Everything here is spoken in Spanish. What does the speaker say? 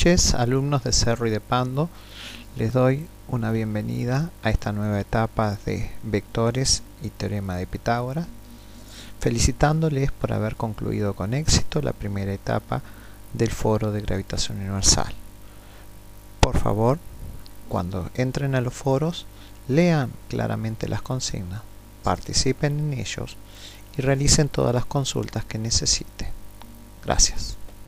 noches, alumnos de Cerro y de Pando. Les doy una bienvenida a esta nueva etapa de vectores y teorema de Pitágoras, felicitándoles por haber concluido con éxito la primera etapa del foro de gravitación universal. Por favor, cuando entren a los foros, lean claramente las consignas, participen en ellos y realicen todas las consultas que necesiten. Gracias.